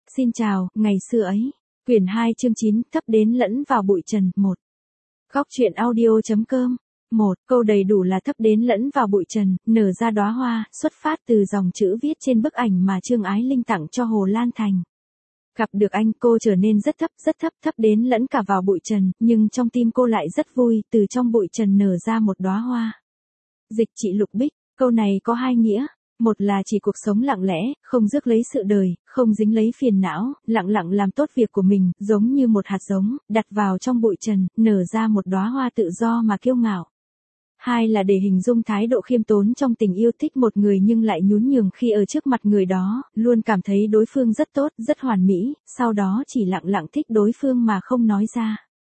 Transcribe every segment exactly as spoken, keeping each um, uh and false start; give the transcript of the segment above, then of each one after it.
Xin chào, ngày xưa ấy. Quyển hai chương chín, thấp đến lẫn vào bụi trần, một. Góc truyện audio.com. một. Câu đầy đủ là thấp đến lẫn vào bụi trần, nở ra đóa hoa, xuất phát từ dòng chữ viết trên bức ảnh mà Trương Ái Linh tặng cho Hồ Lan Thành. Gặp được anh, cô trở nên rất thấp, rất thấp, thấp đến lẫn cả vào bụi trần, nhưng trong tim cô lại rất vui, từ trong bụi trần nở ra một đóa hoa. Dịch chị Lục Bích, câu này có hai nghĩa. Một là chỉ cuộc sống lặng lẽ, không rước lấy sự đời, không dính lấy phiền não, lặng lặng làm tốt việc của mình, giống như một hạt giống, đặt vào trong bụi trần, nở ra một đóa hoa tự do mà kiêu ngạo. Hai là để hình dung thái độ khiêm tốn trong tình yêu, thích một người nhưng lại nhún nhường khi ở trước mặt người đó, luôn cảm thấy đối phương rất tốt, rất hoàn mỹ, sau đó chỉ lặng lặng thích đối phương mà không nói ra.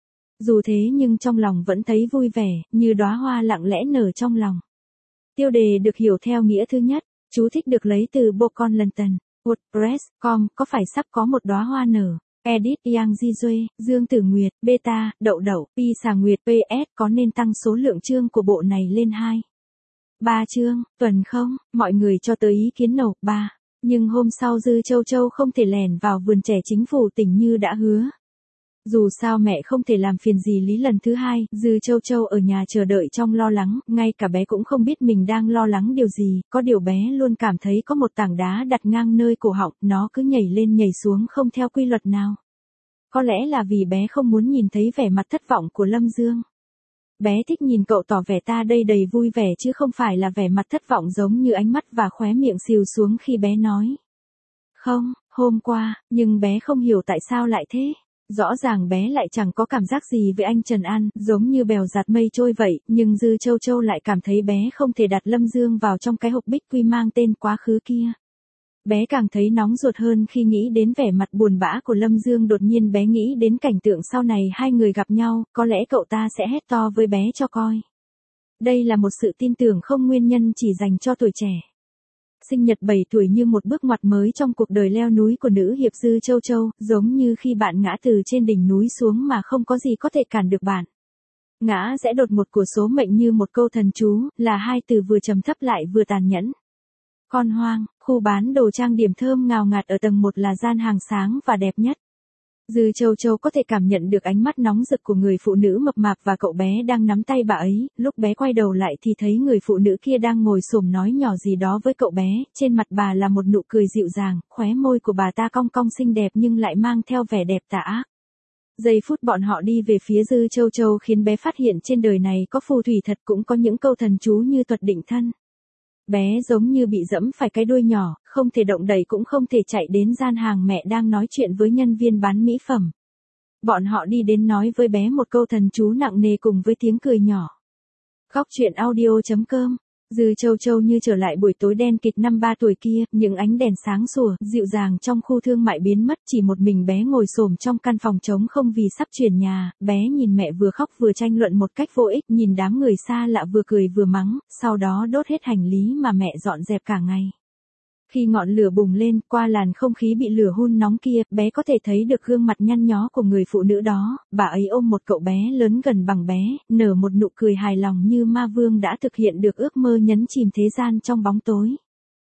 Dù thế nhưng trong lòng vẫn thấy vui vẻ, như đóa hoa lặng lẽ nở trong lòng. Tiêu đề được hiểu theo nghĩa thứ nhất. Chú thích được lấy từ Bocon London, WordPress chấm com, có phải sắp có một đóa hoa nở? Edit Yang Jizue, Dương Tử Nguyệt, Beta, Đậu Đậu, Pi Xà Nguyệt, pê ét có nên tăng số lượng chương của bộ này lên hai, ba chương, tuần không? Mọi người cho tới ý kiến nộp ba. Nhưng hôm sau Dư Châu Châu không thể lèn vào vườn trẻ chính phủ tỉnh như đã hứa. Dù sao mẹ không thể làm phiền gì Lý lần thứ hai, Dư Châu Châu ở nhà chờ đợi trong lo lắng, ngay cả bé cũng không biết mình đang lo lắng điều gì, có điều bé luôn cảm thấy có một tảng đá đặt ngang nơi cổ họng, nó cứ nhảy lên nhảy xuống không theo quy luật nào. Có lẽ là vì bé không muốn nhìn thấy vẻ mặt thất vọng của Lâm Dương. Bé thích nhìn cậu tỏ vẻ ta đây đầy vui vẻ chứ không phải là vẻ mặt thất vọng giống như ánh mắt và khóe miệng xìu xuống khi bé nói. Không, hôm qua, nhưng bé không hiểu tại sao lại thế. Rõ ràng bé lại chẳng có cảm giác gì với anh Trần An, giống như bèo giạt mây trôi vậy, nhưng Dư Châu Châu lại cảm thấy bé không thể đặt Lâm Dương vào trong cái hộp bích quy mang tên quá khứ kia. Bé càng thấy nóng ruột hơn khi nghĩ đến vẻ mặt buồn bã của Lâm Dương, đột nhiên bé nghĩ đến cảnh tượng sau này hai người gặp nhau, có lẽ cậu ta sẽ hét to với bé cho coi. Đây là một sự tin tưởng không nguyên nhân chỉ dành cho tuổi trẻ. Sinh nhật bảy tuổi như một bước ngoặt mới trong cuộc đời leo núi của nữ hiệp Dư Châu Châu, giống như khi bạn ngã từ trên đỉnh núi xuống mà không có gì có thể cản được bạn. Ngã rẽ đột ngột của số mệnh như một câu thần chú, là hai từ vừa trầm thấp lại vừa tàn nhẫn. Con hoang, khu bán đồ trang điểm thơm ngào ngạt ở tầng một là gian hàng sáng và đẹp nhất. Dư Châu Châu có thể cảm nhận được ánh mắt nóng rực của người phụ nữ mập mạp và cậu bé đang nắm tay bà ấy, lúc bé quay đầu lại thì thấy người phụ nữ kia đang ngồi xổm nói nhỏ gì đó với cậu bé, trên mặt bà là một nụ cười dịu dàng, khóe môi của bà ta cong cong xinh đẹp nhưng lại mang theo vẻ đẹp tà ác. Giây phút bọn họ đi về phía Dư Châu Châu khiến bé phát hiện trên đời này có phù thủy thật, cũng có những câu thần chú như thuật định thân. Bé giống như bị dẫm phải cái đuôi nhỏ, không thể động đậy cũng không thể chạy đến gian hàng mẹ đang nói chuyện với nhân viên bán mỹ phẩm. Bọn họ đi đến nói với bé một câu thần chú nặng nề cùng với tiếng cười nhỏ. Góc truyện audio.com. Dư Châu Châu như trở lại buổi tối đen kịt năm ba tuổi kia, những ánh đèn sáng sủa, dịu dàng trong khu thương mại biến mất, chỉ một mình bé ngồi xổm trong căn phòng trống không vì sắp chuyển nhà, bé nhìn mẹ vừa khóc vừa tranh luận một cách vô ích, nhìn đám người xa lạ vừa cười vừa mắng, sau đó đốt hết hành lý mà mẹ dọn dẹp cả ngày. Khi ngọn lửa bùng lên, qua làn không khí bị lửa hun nóng kia, bé có thể thấy được gương mặt nhăn nhó của người phụ nữ đó, bà ấy ôm một cậu bé lớn gần bằng bé, nở một nụ cười hài lòng như ma vương đã thực hiện được ước mơ nhấn chìm thế gian trong bóng tối.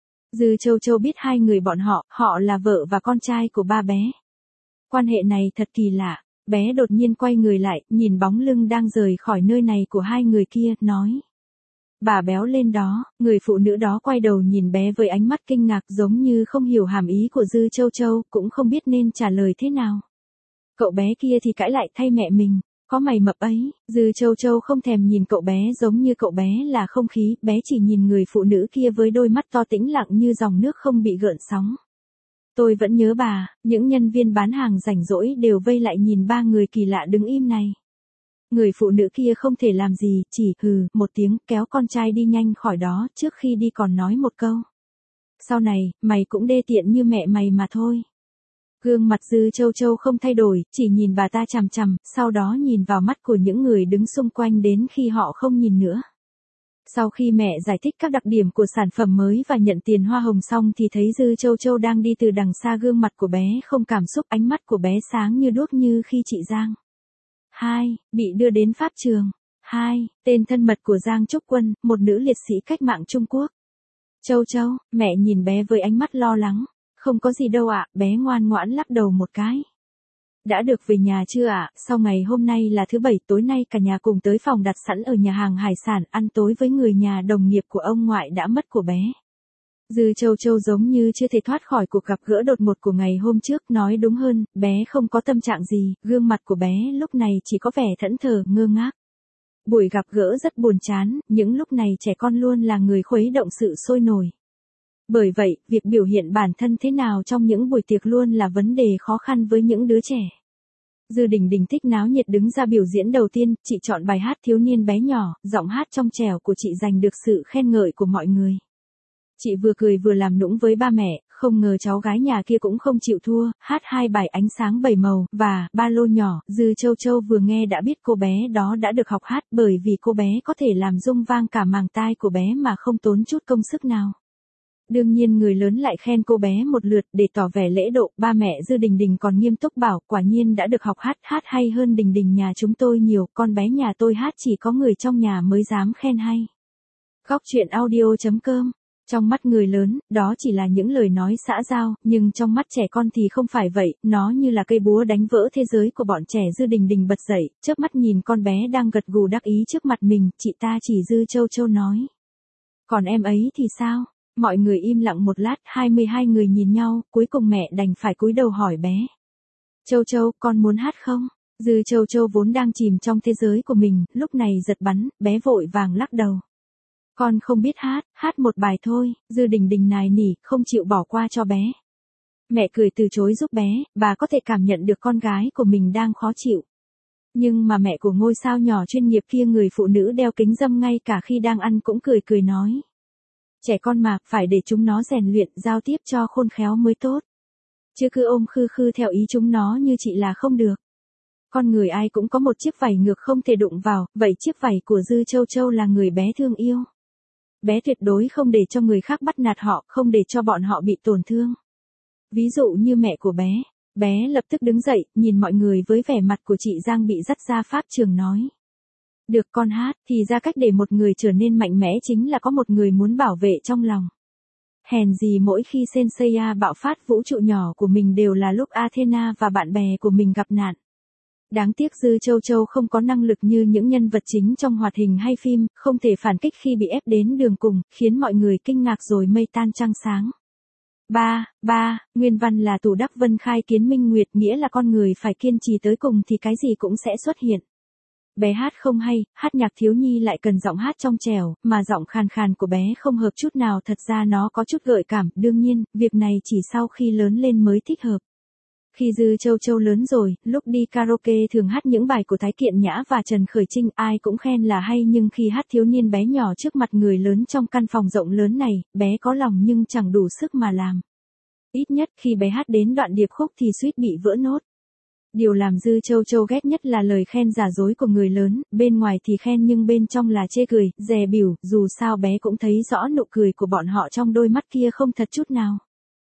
Dư Châu Châu biết hai người bọn họ, họ là vợ và con trai của ba bé. Quan hệ này thật kỳ lạ, bé đột nhiên quay người lại, nhìn bóng lưng đang rời khỏi nơi này của hai người kia, nói. Bà béo lên đó, người phụ nữ đó quay đầu nhìn bé với ánh mắt kinh ngạc giống như không hiểu hàm ý của Dư Châu Châu, cũng không biết nên trả lời thế nào. Cậu bé kia thì cãi lại thay mẹ mình, có mày mập ấy, Dư Châu Châu không thèm nhìn cậu bé giống như cậu bé là không khí, bé chỉ nhìn người phụ nữ kia với đôi mắt to tĩnh lặng như dòng nước không bị gợn sóng. Tôi vẫn nhớ bà, những nhân viên bán hàng rảnh rỗi đều vây lại nhìn ba người kỳ lạ đứng im này. Người phụ nữ kia không thể làm gì, chỉ hừ một tiếng kéo con trai đi nhanh khỏi đó, trước khi đi còn nói một câu. Sau này, mày cũng đê tiện như mẹ mày mà thôi. Gương mặt Dư Châu Châu không thay đổi, chỉ nhìn bà ta chằm chằm, sau đó nhìn vào mắt của những người đứng xung quanh đến khi họ không nhìn nữa. Sau khi mẹ giải thích các đặc điểm của sản phẩm mới và nhận tiền hoa hồng xong thì thấy Dư Châu Châu đang đi từ đằng xa, gương mặt của bé không cảm xúc, ánh mắt của bé sáng như đuốc như khi chị Giang. hai. Bị đưa đến pháp trường. hai. Tên thân mật của Giang Trúc Quân, một nữ liệt sĩ cách mạng Trung Quốc. Châu Châu, mẹ nhìn bé với ánh mắt lo lắng. Không có gì đâu ạ, bé ngoan ngoãn lắc đầu một cái. Đã được về nhà chưa ạ? Sau ngày hôm nay là thứ bảy, tối nay cả nhà cùng tới phòng đặt sẵn ở nhà hàng hải sản ăn tối với người nhà đồng nghiệp của ông ngoại đã mất của bé. Dư Châu Châu giống như chưa thể thoát khỏi cuộc gặp gỡ đột ngột của ngày hôm trước, nói đúng hơn, bé không có tâm trạng gì, gương mặt của bé lúc này chỉ có vẻ thẫn thờ, ngơ ngác. Buổi gặp gỡ rất buồn chán, những lúc này trẻ con luôn là người khuấy động sự sôi nổi. Bởi vậy, việc biểu hiện bản thân thế nào trong những buổi tiệc luôn là vấn đề khó khăn với những đứa trẻ. Dư Đình Đình thích náo nhiệt đứng ra biểu diễn đầu tiên, chị chọn bài hát Thiếu niên bé nhỏ, giọng hát trong trẻo của chị giành được sự khen ngợi của mọi người. Chị vừa cười vừa làm nũng với ba mẹ, không ngờ cháu gái nhà kia cũng không chịu thua, hát hai bài Ánh sáng bảy màu và Ba lô nhỏ. Dư Châu Châu vừa nghe đã biết cô bé đó đã được học hát, bởi vì cô bé có thể làm rung vang cả màng tai của bé mà không tốn chút công sức nào. Đương nhiên người lớn lại khen cô bé một lượt để tỏ vẻ lễ độ, ba mẹ Dư Đình Đình còn nghiêm túc bảo, quả nhiên đã được học hát, hát hay hơn Đình Đình nhà chúng tôi nhiều, con bé nhà tôi hát chỉ có người trong nhà mới dám khen hay. Góc truyện audio chấm com. Trong mắt người lớn, đó chỉ là những lời nói xã giao, nhưng trong mắt trẻ con thì không phải vậy, nó như là cây búa đánh vỡ thế giới của bọn trẻ. Dư Đình Đình bật dậy, chớp mắt nhìn con bé đang gật gù đắc ý trước mặt mình, chị ta chỉ Dư Châu Châu nói. Còn em ấy thì sao? Mọi người im lặng một lát, hai mươi hai người nhìn nhau, cuối cùng mẹ đành phải cúi đầu hỏi bé. Châu Châu, con muốn hát không? Dư Châu Châu vốn đang chìm trong thế giới của mình, lúc này giật bắn, bé vội vàng lắc đầu. Con không biết hát, hát một bài thôi. Dư Đình Đình nài nỉ, không chịu bỏ qua cho bé. Mẹ cười từ chối giúp bé, bà có thể cảm nhận được con gái của mình đang khó chịu. Nhưng mà mẹ của ngôi sao nhỏ chuyên nghiệp kia, người phụ nữ đeo kính râm, ngay cả khi đang ăn cũng cười cười nói. Trẻ con mà, phải để chúng nó rèn luyện, giao tiếp cho khôn khéo mới tốt. Chứ cứ ôm khư khư theo ý chúng nó như chị là không được. Con người ai cũng có một chiếc vảy ngược không thể đụng vào, vậy chiếc vảy của Dư Châu Châu là người bé thương yêu. Bé tuyệt đối không để cho người khác bắt nạt họ, không để cho bọn họ bị tổn thương. Ví dụ như mẹ của bé, bé lập tức đứng dậy, nhìn mọi người với vẻ mặt của chị Giang bị dắt ra pháp trường nói. Được con hát, thì ra cách để một người trở nên mạnh mẽ chính là có một người muốn bảo vệ trong lòng. Hèn gì mỗi khi Senseiya bạo phát, vũ trụ nhỏ của mình đều là lúc Athena và bạn bè của mình gặp nạn. Đáng tiếc Dư Châu Châu không có năng lực như những nhân vật chính trong hoạt hình hay phim, không thể phản kích khi bị ép đến đường cùng, khiến mọi người kinh ngạc rồi mây tan trăng sáng. ba. ba. Nguyên văn là Tù Đắc Vân khai kiến minh nguyệt, nghĩa là con người phải kiên trì tới cùng thì cái gì cũng sẽ xuất hiện. Bé hát không hay, hát nhạc thiếu nhi lại cần giọng hát trong trẻo, mà giọng khàn khàn của bé không hợp chút nào, thật ra nó có chút gợi cảm, đương nhiên, việc này chỉ sau khi lớn lên mới thích hợp. Khi Dư Châu Châu lớn rồi, lúc đi karaoke thường hát những bài của Thái Kiện Nhã và Trần Khởi Trinh, ai cũng khen là hay, nhưng khi hát thiếu niên bé nhỏ trước mặt người lớn trong căn phòng rộng lớn này, bé có lòng nhưng chẳng đủ sức mà làm. Ít nhất khi bé hát đến đoạn điệp khúc thì suýt bị vỡ nốt. Điều làm Dư Châu Châu ghét nhất là lời khen giả dối của người lớn, bên ngoài thì khen nhưng bên trong là chê cười, dè bỉu, dù sao bé cũng thấy rõ nụ cười của bọn họ trong đôi mắt kia không thật chút nào.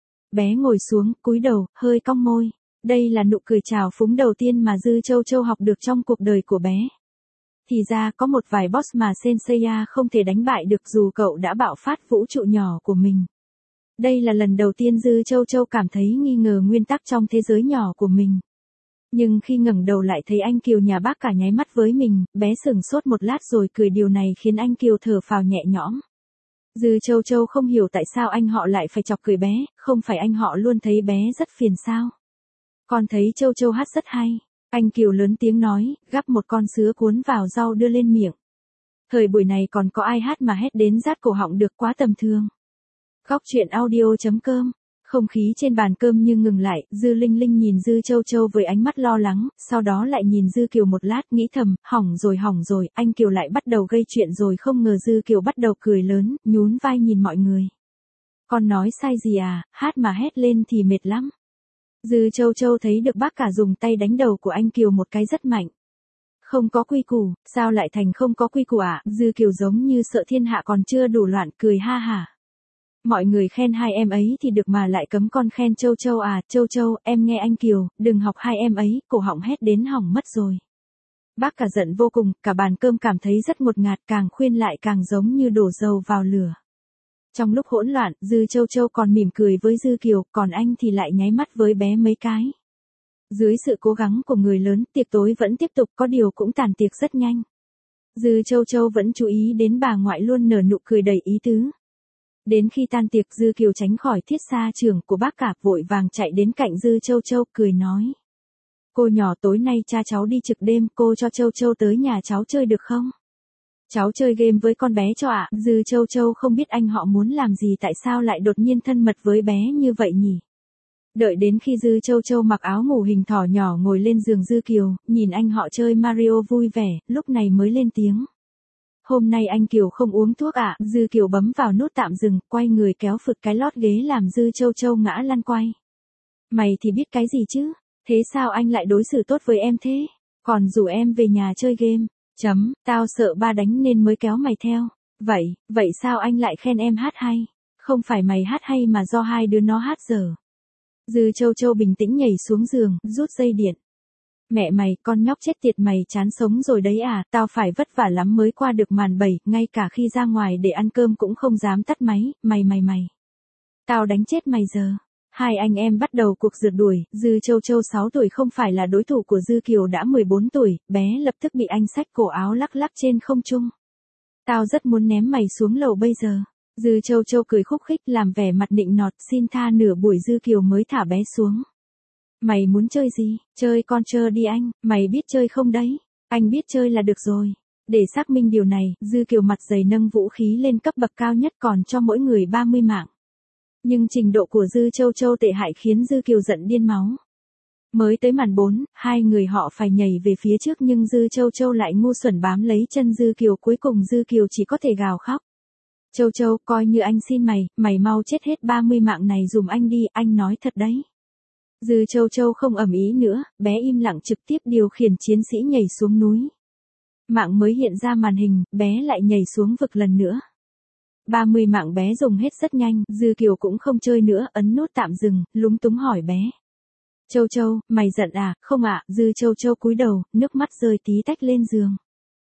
Bé ngồi xuống, cúi đầu, hơi cong môi. Đây là nụ cười trào phúng đầu tiên mà Dư Châu Châu học được trong cuộc đời của bé. Thì ra có một vài boss mà Senseiya không thể đánh bại được dù cậu đã bạo phát vũ trụ nhỏ của mình. Đây là lần đầu tiên Dư Châu Châu cảm thấy nghi ngờ nguyên tắc trong thế giới nhỏ của mình. Nhưng khi ngẩng đầu lại thấy anh Kiều nhà bác cả nháy mắt với mình, bé sửng sốt một lát rồi cười, điều này khiến anh Kiều thở phào nhẹ nhõm. Dư Châu Châu không hiểu tại sao anh họ lại phải chọc cười bé, không phải anh họ luôn thấy bé rất phiền sao? Con thấy Châu Châu hát rất hay. Anh Kiều lớn tiếng nói, gắp một con sứa cuốn vào rau đưa lên miệng. Thời buổi này còn có ai hát mà hét đến rát cổ họng được, quá tầm thường. Góc truyện audio chấm com. Không khí trên bàn cơm như ngừng lại, Dư Linh Linh nhìn Dư Châu Châu với ánh mắt lo lắng, sau đó lại nhìn Dư Kiều một lát, nghĩ thầm, hỏng rồi hỏng rồi, anh Kiều lại bắt đầu gây chuyện rồi. Không ngờ Dư Kiều bắt đầu cười lớn, nhún vai nhìn mọi người. Con nói sai gì à, hát mà hét lên thì mệt lắm. Dư Châu Châu thấy được bác cả dùng tay đánh đầu của anh Kiều một cái rất mạnh. Không có quy củ, sao lại thành không có quy củ ạ? À? Dư Kiều giống như sợ thiên hạ còn chưa đủ loạn, cười ha hả. Mọi người khen hai em ấy thì được mà lại cấm con khen Châu Châu à? Châu Châu, em nghe anh Kiều, đừng học hai em ấy, cổ họng hét đến hỏng mất rồi. Bác cả giận vô cùng, cả bàn cơm cảm thấy rất ngột ngạt, càng khuyên lại càng giống như đổ dầu vào lửa. Trong lúc hỗn loạn, Dư Châu Châu còn mỉm cười với Dư Kiều, còn anh thì lại nháy mắt với bé mấy cái. Dưới sự cố gắng của người lớn, tiệc tối vẫn tiếp tục, có điều cũng tàn tiệc rất nhanh. Dư Châu Châu vẫn chú ý đến bà ngoại luôn nở nụ cười đầy ý tứ. Đến khi tan tiệc, Dư Kiều tránh khỏi thiết xa trưởng của bác cả, vội vàng chạy đến cạnh Dư Châu Châu, cười nói. Cô nhỏ, tối nay cha cháu đi trực đêm, cô cho Châu Châu tới nhà cháu chơi được không? Cháu chơi game với con bé cho ạ. Dư Châu Châu không biết anh họ muốn làm gì, tại sao lại đột nhiên thân mật với bé như vậy nhỉ? Đợi đến khi Dư Châu Châu mặc áo ngủ hình thỏ nhỏ ngồi lên giường Dư Kiều, nhìn anh họ chơi Mario vui vẻ, lúc này mới lên tiếng. Hôm nay anh Kiều không uống thuốc ạ. Dư Kiều bấm vào nút tạm dừng, quay người kéo phượt cái lót ghế làm Dư Châu Châu ngã lăn quay. Mày thì biết cái gì chứ? Thế sao anh lại đối xử tốt với em thế? Còn rủ em về nhà chơi game. Chấm, tao sợ ba đánh nên mới kéo mày theo. Vậy, vậy sao anh lại khen em hát hay? Không phải mày hát hay mà do hai đứa nó hát dở. Dư Châu Châu bình tĩnh nhảy xuống giường, rút dây điện. Mẹ mày, con nhóc chết tiệt, mày chán sống rồi đấy à, tao phải vất vả lắm mới qua được màn bảy, ngay cả khi ra ngoài để ăn cơm cũng không dám tắt máy, mày mày mày. Tao đánh chết mày giờ. Hai anh em bắt đầu cuộc rượt đuổi, Dư Châu Châu sáu tuổi không phải là đối thủ của Dư Kiều đã mười bốn tuổi, bé lập tức bị anh xách cổ áo lắc lắc trên không trung. Tao rất muốn ném mày xuống lầu bây giờ. Dư Châu Châu cười khúc khích làm vẻ mặt nịnh nọt, xin tha nửa buổi Dư Kiều mới thả bé xuống. Mày muốn chơi gì? Chơi con chơi đi anh, mày biết chơi không đấy? Anh biết chơi là được rồi. Để xác minh điều này, Dư Kiều mặt dày nâng vũ khí lên cấp bậc cao nhất, còn cho mỗi người ba mươi mạng. Nhưng trình độ của Dư Châu Châu tệ hại khiến Dư Kiều giận điên máu. Mới tới màn bốn, hai người họ phải nhảy về phía trước nhưng Dư Châu Châu lại ngu xuẩn bám lấy chân Dư Kiều, cuối cùng Dư Kiều chỉ có thể gào khóc. Châu Châu, coi như anh xin mày, mày mau chết hết ba mươi mạng này dùm anh đi, anh nói thật đấy. Dư Châu Châu không ầm ĩ nữa, bé im lặng trực tiếp điều khiển chiến sĩ nhảy xuống núi. Mạng mới hiện ra màn hình, bé lại nhảy xuống vực lần nữa. ba mươi mạng bé dùng hết rất nhanh, Dư Kiều cũng không chơi nữa, ấn nút tạm dừng, lúng túng hỏi bé. Châu Châu, mày giận à? Không ạ. Dư Châu Châu cúi đầu, nước mắt rơi tí tách lên giường.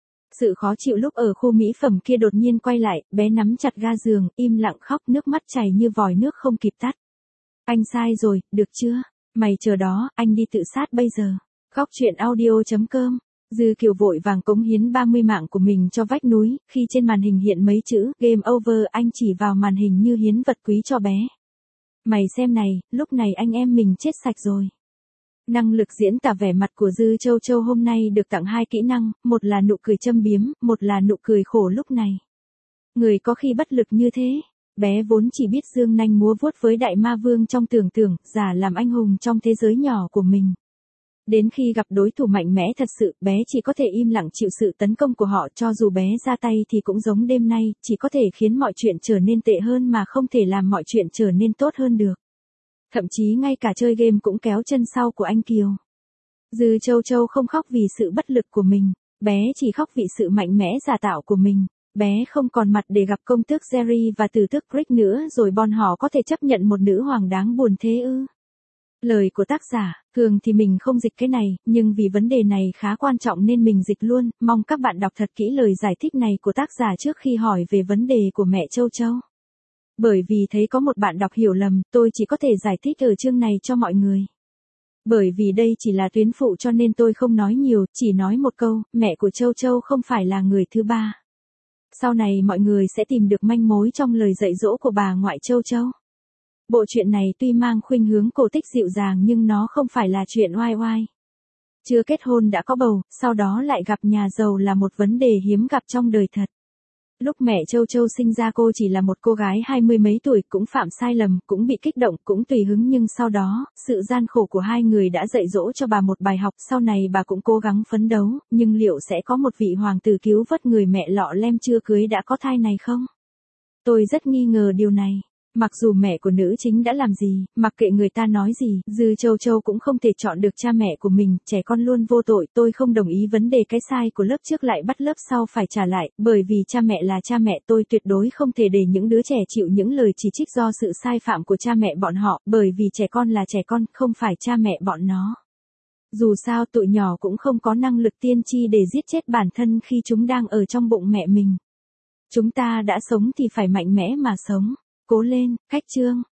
Sự khó chịu lúc ở khu mỹ phẩm kia đột nhiên quay lại, bé nắm chặt ga giường, im lặng khóc, nước mắt chảy như vòi nước không kịp tắt. Anh sai rồi, được chưa? Mày chờ đó, anh đi tự sát bây giờ. Góc truyện audio chấm com. Dư Kiều vội vàng cống hiến ba mươi mạng của mình cho vách núi, khi trên màn hình hiện mấy chữ game over, anh chỉ vào màn hình như hiến vật quý cho bé. Mày xem này, lúc này anh em mình chết sạch rồi. Năng lực diễn tả vẻ mặt của Dư Châu Châu hôm nay được tặng hai kỹ năng, một là nụ cười châm biếm, một là nụ cười khổ lúc này. Người có khi bất lực như thế. Bé vốn chỉ biết dương nanh múa vuốt với đại ma vương trong tưởng tượng, giả làm anh hùng trong thế giới nhỏ của mình. Đến khi gặp đối thủ mạnh mẽ thật sự, bé chỉ có thể im lặng chịu sự tấn công của họ, cho dù bé ra tay thì cũng giống đêm nay, chỉ có thể khiến mọi chuyện trở nên tệ hơn mà không thể làm mọi chuyện trở nên tốt hơn được. Thậm chí ngay cả chơi game cũng kéo chân sau của anh Kiều. Dư Châu Châu không khóc vì sự bất lực của mình, bé chỉ khóc vì sự mạnh mẽ giả tạo của mình. Bé không còn mặt để gặp công tước Jerry và tử tước Crick nữa, rồi bọn họ có thể chấp nhận một nữ hoàng đáng buồn thế ư? Lời của tác giả, thường thì mình không dịch cái này, nhưng vì vấn đề này khá quan trọng nên mình dịch luôn, mong các bạn đọc thật kỹ lời giải thích này của tác giả trước khi hỏi về vấn đề của mẹ Châu Châu. Bởi vì thấy có một bạn đọc hiểu lầm, tôi chỉ có thể giải thích ở chương này cho mọi người. Bởi vì đây chỉ là tuyến phụ cho nên tôi không nói nhiều, chỉ nói một câu, mẹ của Châu Châu không phải là người thứ ba. Sau này mọi người sẽ tìm được manh mối trong lời dạy dỗ của bà ngoại Châu Châu. Bộ truyện này tuy mang khuynh hướng cổ tích dịu dàng nhưng nó không phải là chuyện oai oai. Chưa kết hôn đã có bầu, sau đó lại gặp nhà giàu là một vấn đề hiếm gặp trong đời thật. Lúc mẹ Châu Châu sinh ra cô chỉ là một cô gái hai mươi mấy tuổi, cũng phạm sai lầm, cũng bị kích động, cũng tùy hứng, nhưng sau đó, sự gian khổ của hai người đã dạy dỗ cho bà một bài học, sau này bà cũng cố gắng phấn đấu, nhưng liệu sẽ có một vị hoàng tử cứu vớt người mẹ lọ lem chưa cưới đã có thai này không? Tôi rất nghi ngờ điều này. Mặc dù mẹ của nữ chính đã làm gì, mặc kệ người ta nói gì, Dư Châu Châu cũng không thể chọn được cha mẹ của mình, trẻ con luôn vô tội, tôi không đồng ý vấn đề cái sai của lớp trước lại bắt lớp sau phải trả lại, bởi vì cha mẹ là cha mẹ, tôi tuyệt đối không thể để những đứa trẻ chịu những lời chỉ trích do sự sai phạm của cha mẹ bọn họ, bởi vì trẻ con là trẻ con, không phải cha mẹ bọn nó. Dù sao tụi nhỏ cũng không có năng lực tiên tri để giết chết bản thân khi chúng đang ở trong bụng mẹ mình. Chúng ta đã sống thì phải mạnh mẽ mà sống. Cố lên, khách trương.